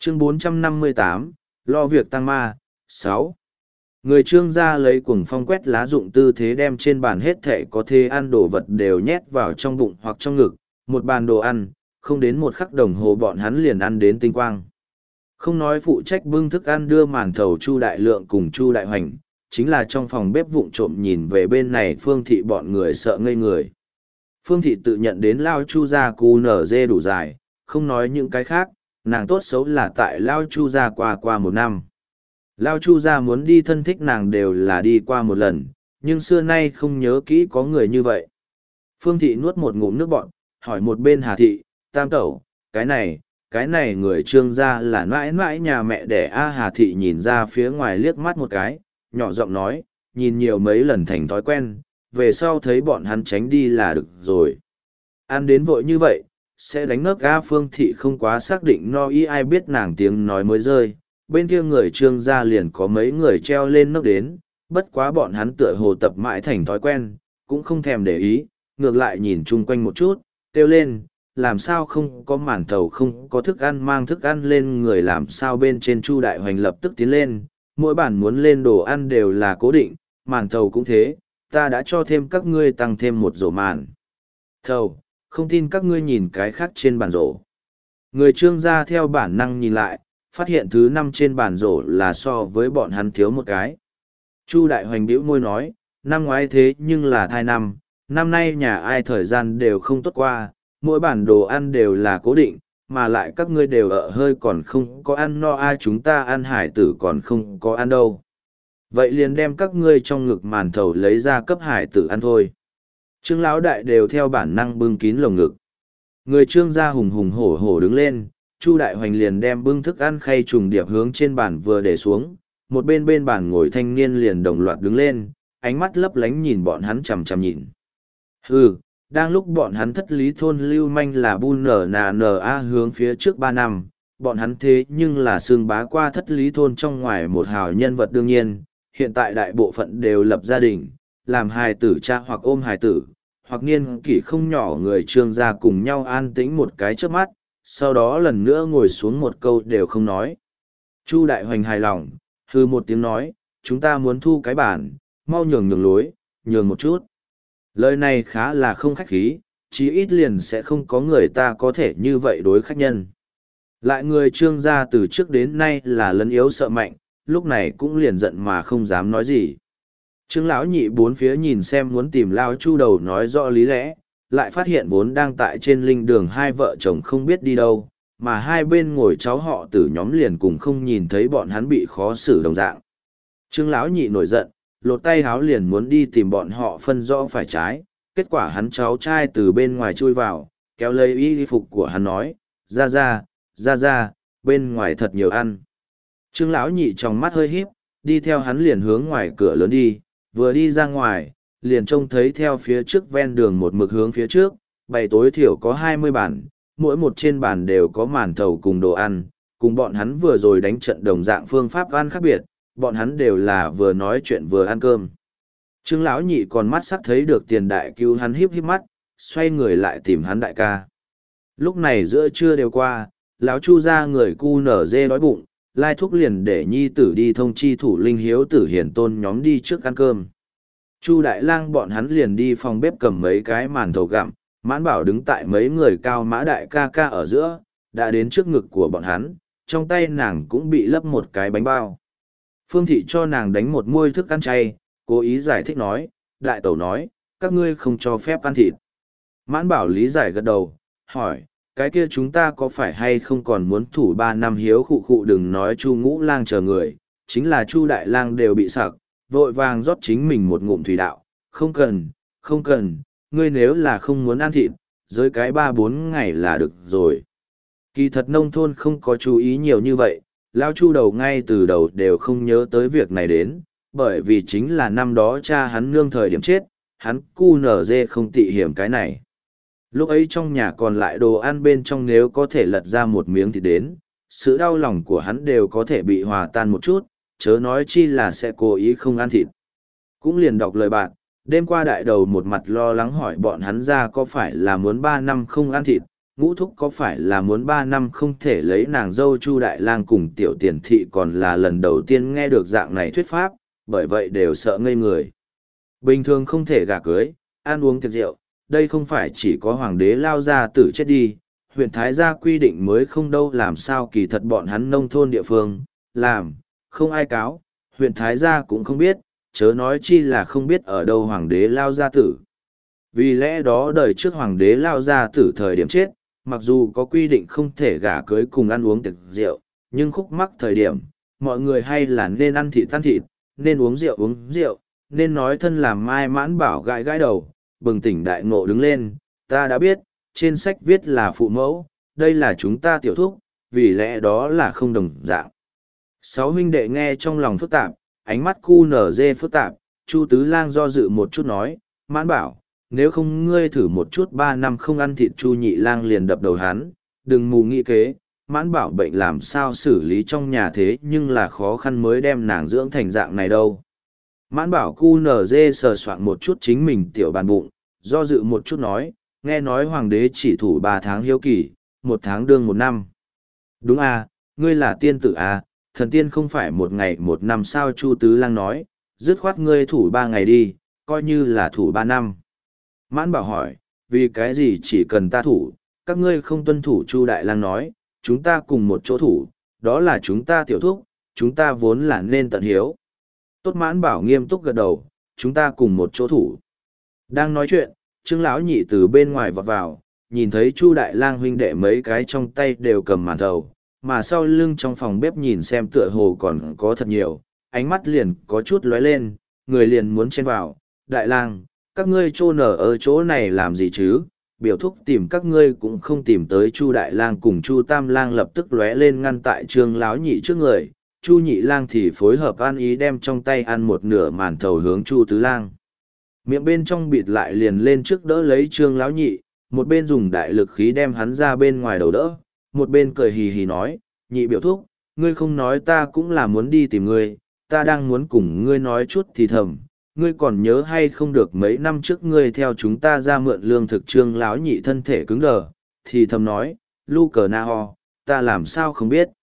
Chương 458, lo việc tăng ma. 6. Người Trương gia lấy cuồng phong quét lá dụng tư thế đem trên bàn hết thảy có thể ăn đồ vật đều nhét vào trong bụng hoặc trong ngực, một bàn đồ ăn, không đến một khắc đồng hồ bọn hắn liền ăn đến tinh quang. Không nói phụ trách bưng thức ăn đưa màn thầu Chu Đại Lượng cùng Chu Đại Hoành, chính là trong phòng bếp vụng trộm nhìn về bên này Phương Thị bọn người sợ ngây người. Phương Thị tự nhận đến Lao Chu gia cu nở dê đủ dài, không nói những cái khác, nàng tốt xấu là tại Lao Chu gia qua một năm. Lao Chu gia muốn đi thân thích nàng đều là đi qua một lần, nhưng xưa nay không nhớ kỹ có người như vậy. Phương Thị nuốt một ngụm nước bọn, hỏi một bên Hà Thị, Tam Tẩu, cái này người Trương gia là mãi mãi nhà mẹ đẻ A. Hà Thị nhìn ra phía ngoài liếc mắt một cái, nhỏ giọng nói, nhìn nhiều mấy lần thành thói quen, về sau thấy bọn hắn tránh đi là được rồi. Ăn đến vội như vậy, sẽ đánh ngất A. Phương Thị không quá xác định no y ai biết nàng tiếng nói mới rơi, bên kia người Trương gia liền có mấy người treo lên nấc đến, bất quá bọn hắn tựa hồ tập mãi thành thói quen, cũng không thèm để ý, ngược lại nhìn chung quanh một chút, kêu lên, làm sao không có màn thầu không có thức ăn mang thức ăn lên người làm sao bên trên Chu Đại Hoành lập tức tiến lên, mỗi bản muốn lên đồ ăn đều là cố định, màn thầu cũng thế, ta đã cho thêm các ngươi tăng thêm một rổ màn thầu, không tin các ngươi nhìn cái khác trên bàn rổ. Người Trương gia theo bản năng nhìn lại, phát hiện thứ 5 trên bàn rổ là so với bọn hắn thiếu một cái. Chu Đại Hoành bĩu môi nói, năm ngoái thế nhưng là thai năm nay nhà ai thời gian đều không tốt qua, mỗi bản đồ ăn đều là cố định, mà lại các ngươi đều ở hơi còn không có ăn no ai chúng ta ăn hải tử còn không có ăn đâu. Vậy liền đem các ngươi trong ngực màn thầu lấy ra cấp hải tử ăn thôi. Trương lão đại đều theo bản năng bưng kín lồng ngực. Người Trương gia hùng hùng hổ hổ đứng lên, Chu Đại Hoành liền đem bưng thức ăn khay trùng điệp hướng trên bàn vừa để xuống, một bên bàn ngồi thanh niên liền đồng loạt đứng lên, ánh mắt lấp lánh nhìn bọn hắn chằm chằm nhìn. Hừ, đang lúc bọn hắn thất lý thôn lưu manh là bu nở nà nở a hướng phía trước 3 năm, bọn hắn thế nhưng là xương bá qua thất lý thôn trong ngoài một hào nhân vật đương nhiên, hiện tại đại bộ phận đều lập gia đình, làm hài tử cha hoặc ôm hài tử, hoặc niên kỷ không nhỏ người Trương gia cùng nhau an tĩnh một cái trước mắt, sau đó lần nữa ngồi xuống một câu đều không nói. Chu Đại Hoành hài lòng, hư một tiếng nói, chúng ta muốn thu cái bản, mau nhường lối, nhường một chút. Lời này khá là không khách khí, chí ít liền sẽ không có người ta có thể như vậy đối khách nhân. Lại người Trương gia từ trước đến nay là lấn yếu sợ mạnh, lúc này cũng liền giận mà không dám nói gì. Trương lão nhị bốn phía nhìn xem muốn tìm Lao Chu đầu nói rõ lý lẽ, lại phát hiện vốn đang tại trên linh đường hai vợ chồng không biết đi đâu, mà hai bên ngồi cháu họ Tử nhóm liền cùng không nhìn thấy bọn hắn bị khó xử đồng dạng. Trương lão nhị nổi giận, lột tay háo liền muốn đi tìm bọn họ phân rõ phải trái, kết quả hắn cháu trai từ bên ngoài chui vào, kéo lấy y phục của hắn nói, ra, bên ngoài thật nhiều ăn. Trương lão nhị trong mắt hơi híp, đi theo hắn liền hướng ngoài cửa lớn đi, vừa đi ra ngoài, liền trông thấy theo phía trước ven đường một mực hướng phía trước, bày tối thiểu có 20 bàn, mỗi một trên bàn đều có màn thầu cùng đồ ăn, cùng bọn hắn vừa rồi đánh trận đồng dạng phương pháp ăn khác biệt, bọn hắn đều là vừa nói chuyện vừa ăn cơm. Trương lão nhị còn mắt sắc thấy được tiền đại cứu hắn híp mắt, xoay người lại tìm hắn đại ca. Lúc này giữa trưa đều qua, lão Chu gia người cu nở dê đói bụng, lai thúc liền để nhi tử đi thông chi thủ linh hiếu tử hiển tôn nhóm đi trước ăn cơm. Chu đại lang bọn hắn liền đi phòng bếp cầm mấy cái màn thầu gặm, mãn bảo đứng tại mấy người cao mã đại ca ca ở giữa, đã đến trước ngực của bọn hắn, trong tay nàng cũng bị lấp một cái bánh bao. Phương thị cho nàng đánh một muôi thức ăn chay, cố ý giải thích nói, đại tẩu nói, các ngươi không cho phép ăn thịt. Mãn bảo lý giải gật đầu, hỏi, cái kia chúng ta có phải hay không còn muốn thủ 3 năm hiếu khụ khụ đừng nói Chu ngũ lang chờ người, chính là Chu đại lang đều bị sặc, vội vàng rót chính mình một ngụm thủy đạo, không cần, ngươi nếu là không muốn ăn thịt, dưới cái 3-4 ngày là được rồi. Kỳ thật nông thôn không có chú ý nhiều như vậy, Lao Chu đầu ngay từ đầu đều không nhớ tới việc này đến, bởi vì chính là năm đó cha hắn nương thời điểm chết, hắn cu nở dê không tị hiểm cái này. Lúc ấy trong nhà còn lại đồ ăn bên trong nếu có thể lật ra một miếng thịt đến, sự đau lòng của hắn đều có thể bị hòa tan một chút, chớ nói chi là sẽ cố ý không ăn thịt. Cũng liền đọc lời bạn, đêm qua đại đầu một mặt lo lắng hỏi bọn hắn ra có phải là muốn 3 năm không ăn thịt, ngũ thúc có phải là muốn 3 năm không thể lấy nàng dâu Chu Đại Lang cùng tiểu tiền thị, còn là lần đầu tiên nghe được dạng này thuyết pháp, bởi vậy đều sợ ngây người. Bình thường không thể gả cưới, ăn uống tiệc rượu, đây không phải chỉ có hoàng đế lao ra tử chết đi, huyện Thái gia quy định mới không đâu, làm sao kỳ thật bọn hắn nông thôn địa phương, làm, không ai cáo, huyện Thái gia cũng không biết, chớ nói chi là không biết ở đâu hoàng đế lao gia tử. Vì lẽ đó đời trước hoàng đế lao gia tử thời điểm chết, mặc dù có quy định không thể gả cưới cùng ăn uống tiệc rượu, nhưng khúc mắc thời điểm, mọi người hay là nên ăn thịt, nên uống rượu, nên nói thân làm Mai Mãn Bảo gãi gãi đầu, bừng tỉnh đại ngộ đứng lên, ta đã biết, trên sách viết là phụ mẫu, đây là chúng ta tiểu thúc, vì lẽ đó là không đồng dạng. Sáu huynh đệ nghe trong lòng phức tạp, ánh mắt cu nở dê phức tạp, Chu Tứ Lang do dự một chút nói, Mãn Bảo, nếu không ngươi thử một chút 3 năm không ăn thịt. Chu Nhị Lang liền đập đầu hắn, đừng mù nghĩ kế, Mãn Bảo bệnh làm sao xử lý trong nhà thế nhưng là khó khăn mới đem nàng dưỡng thành dạng này đâu. Mãn Bảo cu nở dê sờ soạn một chút chính mình tiểu bàn bụng, do dự một chút nói, nghe nói hoàng đế chỉ thủ 3 tháng hiếu kỳ, 1 tháng đương 1 năm. Đúng à, ngươi là tiên tử à, thần tiên không phải 1 ngày 1 năm sao? Chu Tứ Lang nói, dứt khoát ngươi thủ 3 ngày đi, coi như là thủ 3 năm. Mãn Bảo hỏi, vì cái gì chỉ cần ta thủ, các ngươi không tuân thủ? Chu Đại Lang nói, chúng ta cùng một chỗ thủ, đó là chúng ta tiểu thúc, chúng ta vốn là nên tận hiếu. Tốt. Mãn Bảo nghiêm túc gật đầu, chúng ta cùng một chỗ thủ. Đang nói chuyện, Trương lão nhị từ bên ngoài vọt vào, nhìn thấy Chu Đại Lang huynh đệ mấy cái trong tay đều cầm màn thầu, mà sau lưng trong phòng bếp nhìn xem tựa hồ còn có thật nhiều, ánh mắt liền có chút lóe lên, người liền muốn chen vào. Đại Lang, các ngươi trô nở ở chỗ này làm gì chứ? Biểu thúc tìm các ngươi cũng không tìm tới. Chu Đại Lang cùng Chu Tam Lang lập tức lóe lên ngăn tại Trương lão nhị trước người. Chu Nhị Lang thì phối hợp ăn ý đem trong tay ăn một nửa màn thầu hướng Chu Tứ Lang. Miệng bên trong bịt lại liền lên trước đỡ lấy Trương lão nhị, một bên dùng đại lực khí đem hắn ra bên ngoài đầu đỡ, một bên cười hì hì nói, nhị biểu thúc, ngươi không nói ta cũng là muốn đi tìm ngươi, ta đang muốn cùng ngươi nói chút thì thầm, ngươi còn nhớ hay không được mấy năm trước ngươi theo chúng ta ra mượn lương thực? Trương lão nhị thân thể cứng đờ, thì thầm nói, lu cờ na ho, ta làm sao không biết.